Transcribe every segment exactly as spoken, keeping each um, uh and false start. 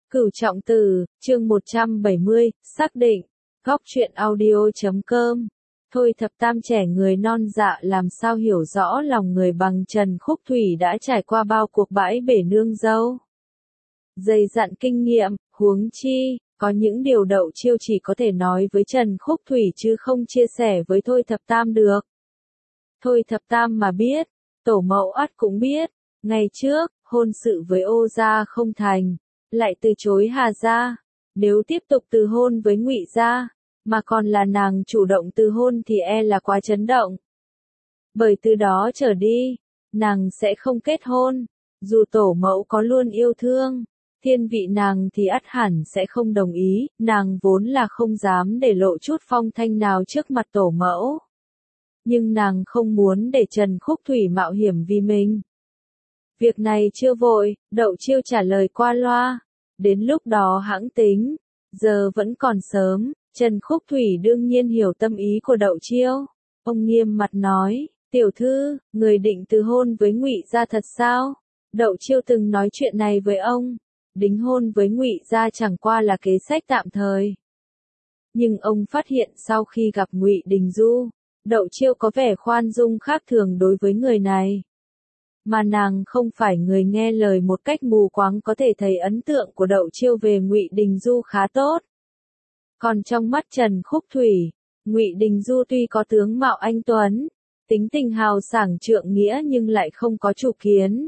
Cửu Trọng Tử, chương một trăm bảy mươi, xác định. Góc truyện audio.com. Thôi Thập Tam trẻ người non dạ làm sao hiểu rõ lòng người bằng Trần Khúc Thủy đã trải qua bao cuộc bãi bể nương dâu. Dày dặn kinh nghiệm, huống chi, có những điều Đậu Chiêu chỉ có thể nói với Trần Khúc Thủy chứ không chia sẻ với Thôi Thập Tam được. Thôi Thập Tam mà biết, tổ mẫu ắt cũng biết, ngày trước, hôn sự với Ô gia không thành, lại từ chối Hà gia, nếu tiếp tục từ hôn với Ngụy gia, mà còn là nàng chủ động từ hôn thì e là quá chấn động. Bởi từ đó trở đi, nàng sẽ không kết hôn, dù tổ mẫu có luôn yêu thương, thiên vị nàng thì ắt hẳn sẽ không đồng ý, nàng vốn là không dám để lộ chút phong thanh nào trước mặt tổ mẫu. Nhưng nàng không muốn để Trần Khúc Thủy mạo hiểm vì mình. Việc này chưa vội, Đậu Chiêu trả lời qua loa, đến lúc đó hãng tính, giờ vẫn còn sớm. Trần Khúc Thủy đương nhiên hiểu tâm ý của Đậu Chiêu. Ông nghiêm mặt nói, tiểu thư, người định từ hôn với Ngụy gia thật sao? Đậu Chiêu từng nói chuyện này với ông, đính hôn với Ngụy gia chẳng qua là kế sách tạm thời. Nhưng ông phát hiện sau khi gặp Ngụy Đình Du, Đậu Chiêu có vẻ khoan dung khác thường đối với người này. Mà nàng không phải người nghe lời một cách mù quáng, có thể thấy ấn tượng của Đậu Chiêu về Ngụy Đình Du khá tốt. Còn trong mắt Trần Khúc Thủy, Ngụy Đình Du tuy có tướng mạo anh tuấn, tính tình hào sảng trượng nghĩa nhưng lại không có chủ kiến.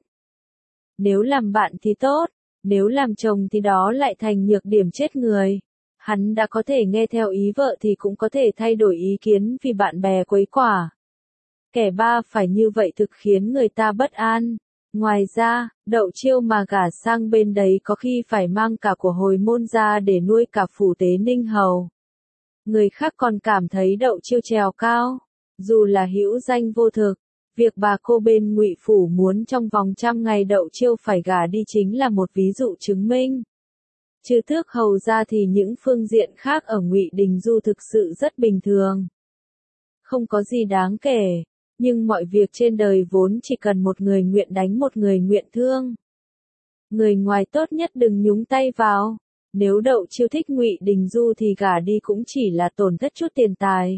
Nếu làm bạn thì tốt, nếu làm chồng thì đó lại thành nhược điểm chết người. Hắn đã có thể nghe theo ý vợ thì cũng có thể thay đổi ý kiến vì bạn bè quấy quả. Kẻ ba phải như vậy thực khiến người ta bất an. Ngoài ra, Đậu Chiêu mà gả sang bên đấy có khi phải mang cả của hồi môn ra để nuôi cả phủ tế Ninh Hầu. Người khác còn cảm thấy Đậu Chiêu trèo cao, dù là hữu danh vô thực. Việc bà cô bên Ngụy phủ muốn trong vòng trăm ngày Đậu Chiêu phải gả đi chính là một ví dụ chứng minh. Trừ Tước Hầu ra thì những phương diện khác ở Ngụy Đình Du thực sự rất bình thường. Không có gì đáng kể. Nhưng mọi việc trên đời vốn chỉ cần một người nguyện đánh một người nguyện thương. Người ngoài tốt nhất đừng nhúng tay vào. Nếu Đậu Chiêu thích Ngụy Đình Du thì gả đi cũng chỉ là tổn thất chút tiền tài.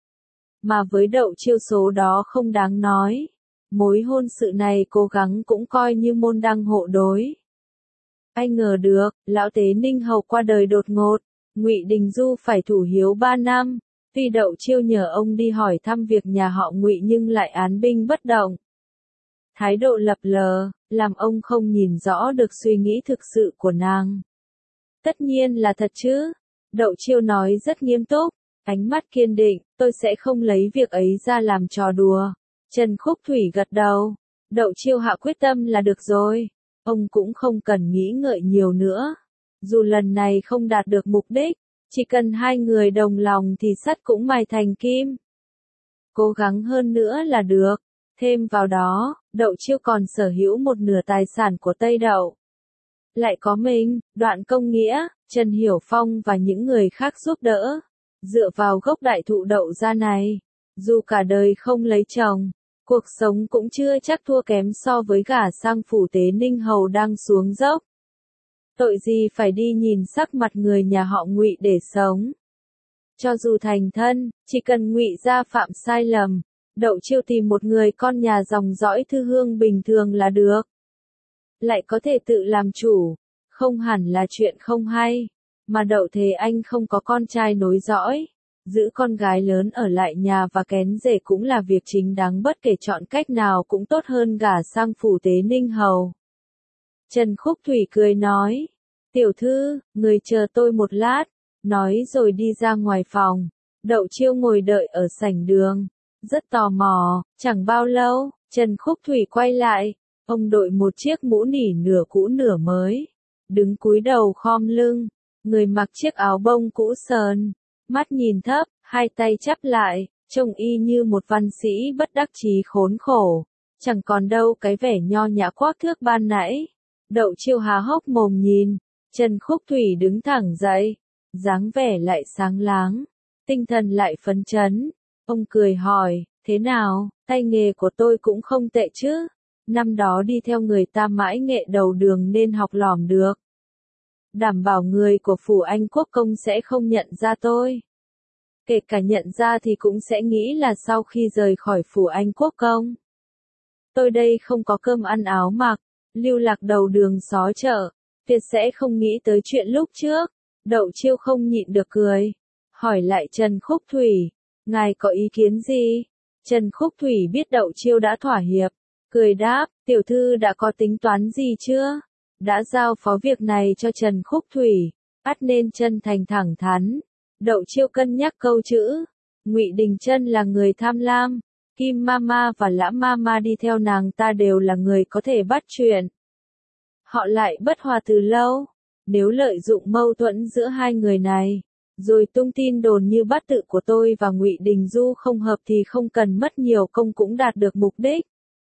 Mà với Đậu Chiêu số đó không đáng nói. Mối hôn sự này cố gắng cũng coi như môn đăng hộ đối. Ai ngờ được, lão tế Ninh Hầu qua đời đột ngột, Ngụy Đình Du phải thủ hiếu ba năm. Tuy Đậu Chiêu nhờ ông đi hỏi thăm việc nhà họ Ngụy nhưng lại án binh bất động. Thái độ lập lờ, làm ông không nhìn rõ được suy nghĩ thực sự của nàng. Tất nhiên là thật chứ. Đậu Chiêu nói rất nghiêm túc, ánh mắt kiên định, tôi sẽ không lấy việc ấy ra làm trò đùa. Trần Khúc Thủy gật đầu. Đậu Chiêu hạ quyết tâm là được rồi. Ông cũng không cần nghĩ ngợi nhiều nữa. Dù lần này không đạt được mục đích, chỉ cần hai người đồng lòng thì sắt cũng mài thành kim. Cố gắng hơn nữa là được. Thêm vào đó, Đậu Chiêu còn sở hữu một nửa tài sản của Tây Đậu. Lại có mình, Đoạn Công Nghĩa, Trần Hiểu Phong và những người khác giúp đỡ. Dựa vào gốc đại thụ Đậu gia này, dù cả đời không lấy chồng, cuộc sống cũng chưa chắc thua kém so với gả sang phủ tế Ninh Hầu đang xuống dốc. Tội gì phải đi nhìn sắc mặt người nhà họ Ngụy để sống. Cho dù thành thân, chỉ cần Ngụy gia phạm sai lầm, Đậu Chiêu tìm một người con nhà dòng dõi thư hương bình thường là được. Lại có thể tự làm chủ, không hẳn là chuyện không hay. Mà Đậu Thế Anh không có con trai nối dõi, giữ con gái lớn ở lại nhà và kén rể cũng là việc chính đáng, bất kể chọn cách nào cũng tốt hơn gả sang phủ tế Ninh Hầu. Trần Khúc Thủy cười nói, tiểu thư, người chờ tôi một lát, nói rồi đi ra ngoài phòng. Đậu Chiêu ngồi đợi ở sảnh đường, rất tò mò. Chẳng bao lâu, Trần Khúc Thủy quay lại, ông đội một chiếc mũ nỉ nửa cũ nửa mới, đứng cúi đầu khom lưng, người mặc chiếc áo bông cũ sờn, mắt nhìn thấp, hai tay chắp lại, trông y như một văn sĩ bất đắc chí khốn khổ, chẳng còn đâu cái vẻ nho nhã quắc thước ban nãy. Đậu Chiêu há hốc mồm nhìn, Trần Khúc Thủy đứng thẳng dậy, dáng vẻ lại sáng láng, tinh thần lại phấn chấn. Ông cười hỏi, thế nào, tay nghề của tôi cũng không tệ chứ, năm đó đi theo người ta mãi nghệ đầu đường nên học lỏm được. đảm bảo người của phủ Anh Quốc công sẽ không nhận ra tôi. Kể cả nhận ra thì cũng sẽ nghĩ là sau khi rời khỏi phủ Anh Quốc công. Tôi đây không có cơm ăn áo mặc, lưu lạc đầu đường xó chợ, tuyệt sẽ không nghĩ tới chuyện lúc trước. Đậu Chiêu không nhịn được cười, hỏi lại Trần Khúc Thủy, ngài có ý kiến gì? Trần Khúc Thủy biết Đậu Chiêu đã thỏa hiệp, cười đáp, tiểu thư đã có tính toán gì chưa? Đã giao phó việc này cho Trần Khúc Thủy, ắt nên chân thành thẳng thắn. Đậu Chiêu cân nhắc câu chữ, Ngụy Đình Chân là người tham lam, Kim Mama và Lã Mama đi theo nàng ta đều là người có thể bắt chuyện. Họ lại bất hòa từ lâu, nếu lợi dụng mâu thuẫn giữa hai người này, rồi tung tin đồn như bát tự của tôi và Ngụy Đình Du không hợp thì không cần mất nhiều công cũng đạt được mục đích.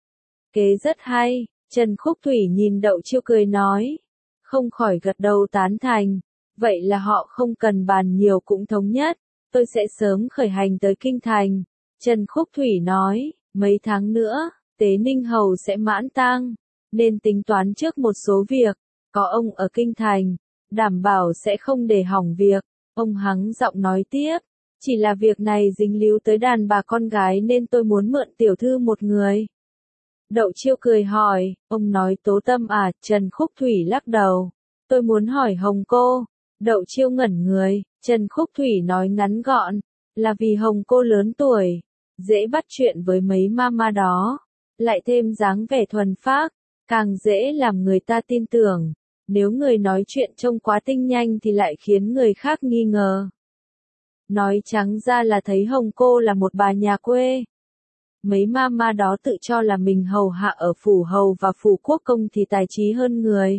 Kế rất hay, Trần Khúc Thủy nhìn Đậu Chiêu cười nói, không khỏi gật đầu tán thành, vậy là họ không cần bàn nhiều cũng thống nhất, tôi sẽ sớm khởi hành tới Kinh Thành. Trần Khúc Thủy nói, mấy tháng nữa, Tế Ninh Hầu sẽ mãn tang, nên tính toán trước một số việc, có ông ở Kinh Thành, đảm bảo sẽ không để hỏng việc. Ông hắng giọng nói tiếp, chỉ là việc này dính líu tới đàn bà con gái nên tôi muốn mượn tiểu thư một người. Đậu Chiêu cười hỏi, ông nói Tố Tâm à? Trần Khúc Thủy lắc đầu, tôi muốn hỏi Hồng Cô. Đậu Chiêu ngẩn người, Trần Khúc Thủy nói ngắn gọn, là vì Hồng Cô lớn tuổi, dễ bắt chuyện với mấy mama đó, lại thêm dáng vẻ thuần phác, càng dễ làm người ta tin tưởng. Nếu người nói chuyện trông quá tinh nhanh thì lại khiến người khác nghi ngờ. Nói trắng ra là thấy Hồng Cô là một bà nhà quê. Mấy mama đó tự cho là mình hầu hạ ở phủ hầu và phủ quốc công thì tài trí hơn người.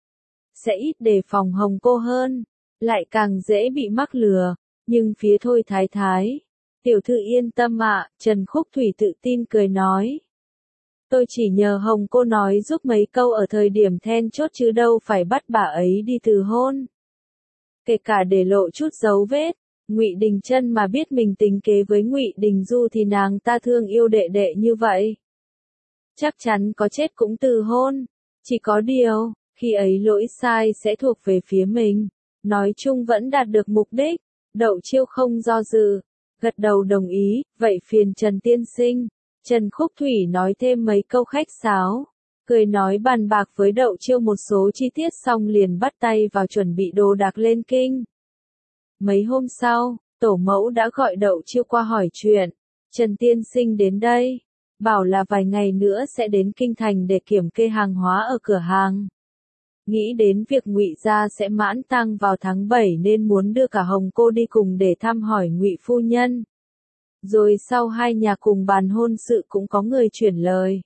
Sẽ ít đề phòng Hồng Cô hơn, lại càng dễ bị mắc lừa, nhưng phía Thôi Thái Thái. Tiểu thư yên tâm ạ, Trần Khúc Thủy tự tin cười nói. Tôi chỉ nhờ Hồng Cô nói giúp mấy câu ở thời điểm then chốt chứ đâu phải bắt bà ấy đi từ hôn. Kể cả để lộ chút dấu vết, Ngụy Đình Chân mà biết mình tính kế với Ngụy Đình Du thì nàng ta thương yêu đệ đệ như vậy, chắc chắn có chết cũng từ hôn. Chỉ có điều, khi ấy lỗi sai sẽ thuộc về phía mình. Nói chung vẫn đạt được mục đích. Đậu Chiêu không do dự, gật đầu đồng ý, vậy phiền Trần tiên sinh. Trần Khúc Thủy nói thêm mấy câu khách sáo, cười nói bàn bạc với Đậu Chiêu một số chi tiết xong liền bắt tay vào chuẩn bị đồ đạc lên kinh. Mấy hôm sau, tổ mẫu đã gọi Đậu Chiêu qua hỏi chuyện, Trần tiên sinh đến đây, bảo là vài ngày nữa sẽ đến Kinh Thành để kiểm kê hàng hóa ở cửa hàng. Nghĩ đến việc Ngụy gia sẽ mãn tang vào tháng bảy nên muốn đưa cả Hồng Cô đi cùng để thăm hỏi Ngụy phu nhân. Rồi sau hai nhà cùng bàn hôn sự cũng có người chuyển lời.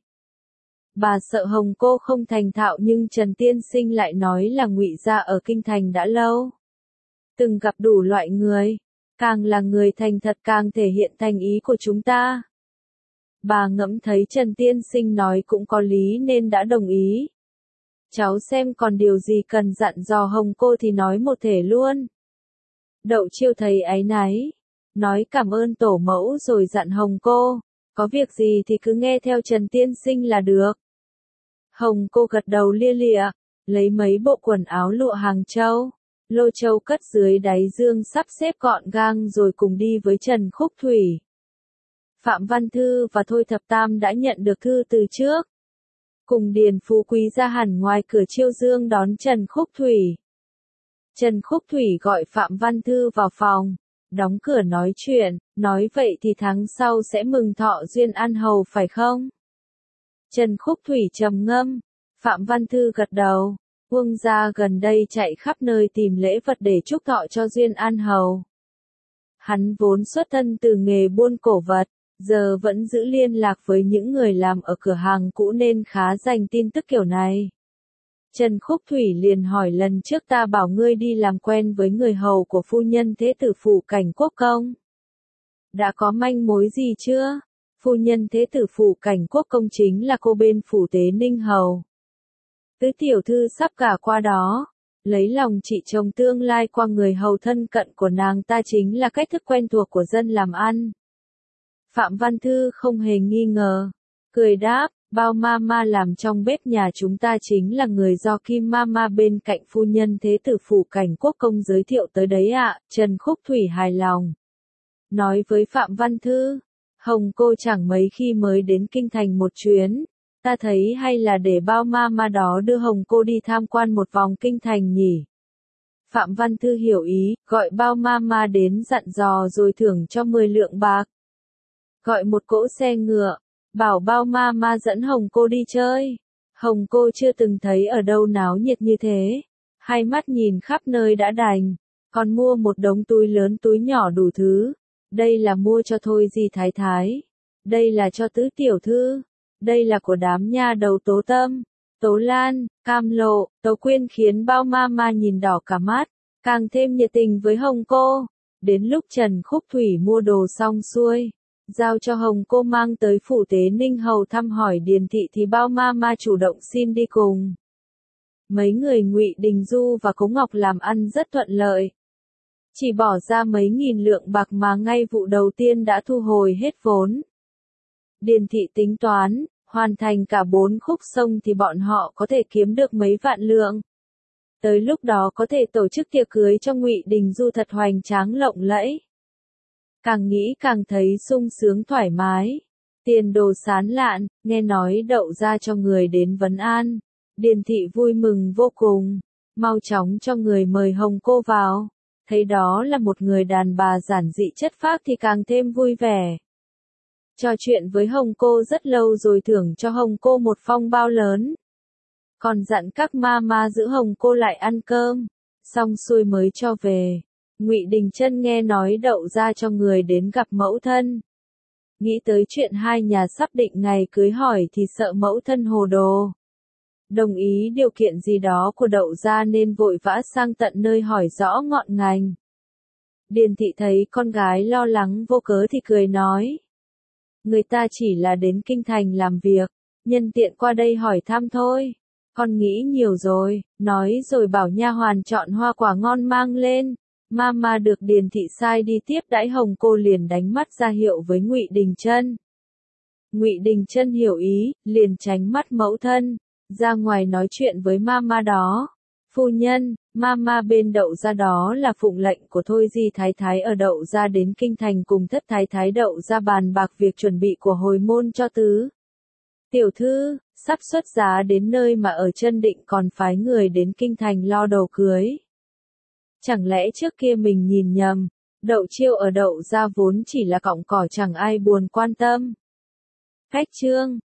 Bà sợ Hồng Cô không thành thạo nhưng Trần tiên sinh lại nói là Ngụy gia ở Kinh Thành đã lâu, từng gặp đủ loại người, càng là người thành thật càng thể hiện thành ý của chúng ta. Bà ngẫm thấy Trần tiên sinh nói cũng có lý nên đã đồng ý. Cháu xem còn điều gì cần dặn dò Hồng Cô thì nói một thể luôn. Đậu Chiêu thấy áy náy, nói cảm ơn tổ mẫu rồi dặn Hồng Cô, có việc gì thì cứ nghe theo Trần tiên sinh là được. Hồng Cô gật đầu lia lịa, lấy mấy bộ quần áo lụa Hàng Châu, Lô Châu cất dưới đáy dương sắp xếp gọn gàng rồi cùng đi với Trần Khúc Thủy. Phạm Văn Thư và Thôi Thập Tam đã nhận được thư từ trước. Cùng Điền Phú Quý ra hẳn ngoài cửa Chiêu Dương đón Trần Khúc Thủy. Trần Khúc Thủy gọi Phạm Văn Thư vào phòng, đóng cửa nói chuyện, nói vậy thì tháng sau sẽ mừng thọ Duyên An Hầu phải không? Trần Khúc Thủy trầm ngâm, Phạm Văn Thư gật đầu, Vương gia gần đây chạy khắp nơi tìm lễ vật để chúc thọ cho Duyên An Hầu. Hắn vốn xuất thân từ nghề buôn cổ vật, giờ vẫn giữ liên lạc với những người làm ở cửa hàng cũ nên khá dành tin tức kiểu này. Trần Khúc Thủy liền hỏi lần trước ta bảo ngươi đi làm quen với người hầu của phu nhân thế tử phủ Cảnh Quốc công. Đã có manh mối gì chưa? Phu nhân thế tử phủ Cảnh Quốc công chính là cô bên phủ Tế Ninh Hầu. Tứ tiểu thư sắp gả qua đó, lấy lòng chị chồng tương lai qua người hầu thân cận của nàng ta chính là cách thức quen thuộc của dân làm ăn. Phạm Văn Thư không hề nghi ngờ, cười đáp, Bao mama làm trong bếp nhà chúng ta chính là người do Kim mama bên cạnh phu nhân thế tử phủ Cảnh Quốc công giới thiệu tới đấy ạ. Trần Khúc Thủy hài lòng. Nói với Phạm Văn Thư, Hồng cô chẳng mấy khi mới đến kinh thành một chuyến. Ta thấy hay là để bao mama đó đưa Hồng cô đi tham quan một vòng kinh thành nhỉ. Phạm Văn Thư hiểu ý, gọi bao mama đến dặn dò rồi thưởng cho mười lượng bạc. Gọi một cỗ xe ngựa, bảo bao mama dẫn Hồng cô đi chơi. Hồng cô chưa từng thấy ở đâu náo nhiệt như thế. Hai mắt nhìn khắp nơi đã đành, còn mua một đống túi lớn túi nhỏ đủ thứ. Đây là mua cho Thôi Di Thái Thái. Đây là cho Tứ Tiểu Thư. Đây là của đám nha đầu Tố Tâm, Tố Lan, Cam Lộ, Tố Quyên khiến bao mama nhìn đỏ cả mắt, càng thêm nhiệt tình với Hồng cô. Đến lúc Trần Khúc Thủy mua đồ xong xuôi, giao cho Hồng cô mang tới phủ Tế Ninh Hầu thăm hỏi Điền thị thì bao mama chủ động xin đi cùng. Mấy người Ngụy Đình Du và Cố Ngọc làm ăn rất thuận lợi. Chỉ bỏ ra mấy nghìn lượng bạc mà ngay vụ đầu tiên đã thu hồi hết vốn. Điền thị tính toán, hoàn thành cả bốn khúc sông thì bọn họ có thể kiếm được mấy vạn lượng. Tới lúc đó có thể tổ chức tiệc cưới cho Ngụy Đình Du thật hoành tráng lộng lẫy. Càng nghĩ càng thấy sung sướng thoải mái. Tiền đồ sán lạn, nghe nói đậu ra cho người đến vấn an. Điền thị vui mừng vô cùng, mau chóng cho người mời Hồng cô vào. Thấy đó là một người đàn bà giản dị chất phác thì càng thêm vui vẻ. Trò chuyện với Hồng cô rất lâu rồi thưởng cho Hồng cô một phong bao lớn. Còn dặn các mama giữ Hồng cô lại ăn cơm, xong xuôi mới cho về. Ngụy Đình Chân nghe nói đậu ra cho người đến gặp mẫu thân. Nghĩ tới chuyện hai nhà sắp định ngày cưới hỏi thì sợ mẫu thân hồ đồ. Đồng ý điều kiện gì đó của đậu ra nên vội vã sang tận nơi hỏi rõ ngọn ngành. Điền thị thấy con gái lo lắng vô cớ thì cười nói. Người ta chỉ là đến kinh thành làm việc, nhân tiện qua đây hỏi thăm thôi. Con nghĩ nhiều rồi, nói rồi bảo nha hoàn chọn hoa quả ngon mang lên. Mama được Điền thị sai đi tiếp đãi Hồng cô liền đánh mắt ra hiệu với Ngụy Đình Chân. Ngụy Đình Chân hiểu ý, liền tránh mắt mẫu thân, ra ngoài nói chuyện với mama đó. Phu nhân, mama bên đậu ra đó là phụng lệnh của Thôi Di Thái Thái ở đậu ra đến kinh thành cùng thất thái thái đậu ra bàn bạc việc chuẩn bị của hồi môn cho Tứ Tiểu Thư, sắp xuất giá đến nơi mà ở Chân Định còn phái người đến kinh thành lo đồ cưới. Chẳng lẽ trước kia mình nhìn nhầm, đậu chiêu ở đậu ra vốn chỉ là cọng cỏ chẳng ai buồn quan tâm. Cách chương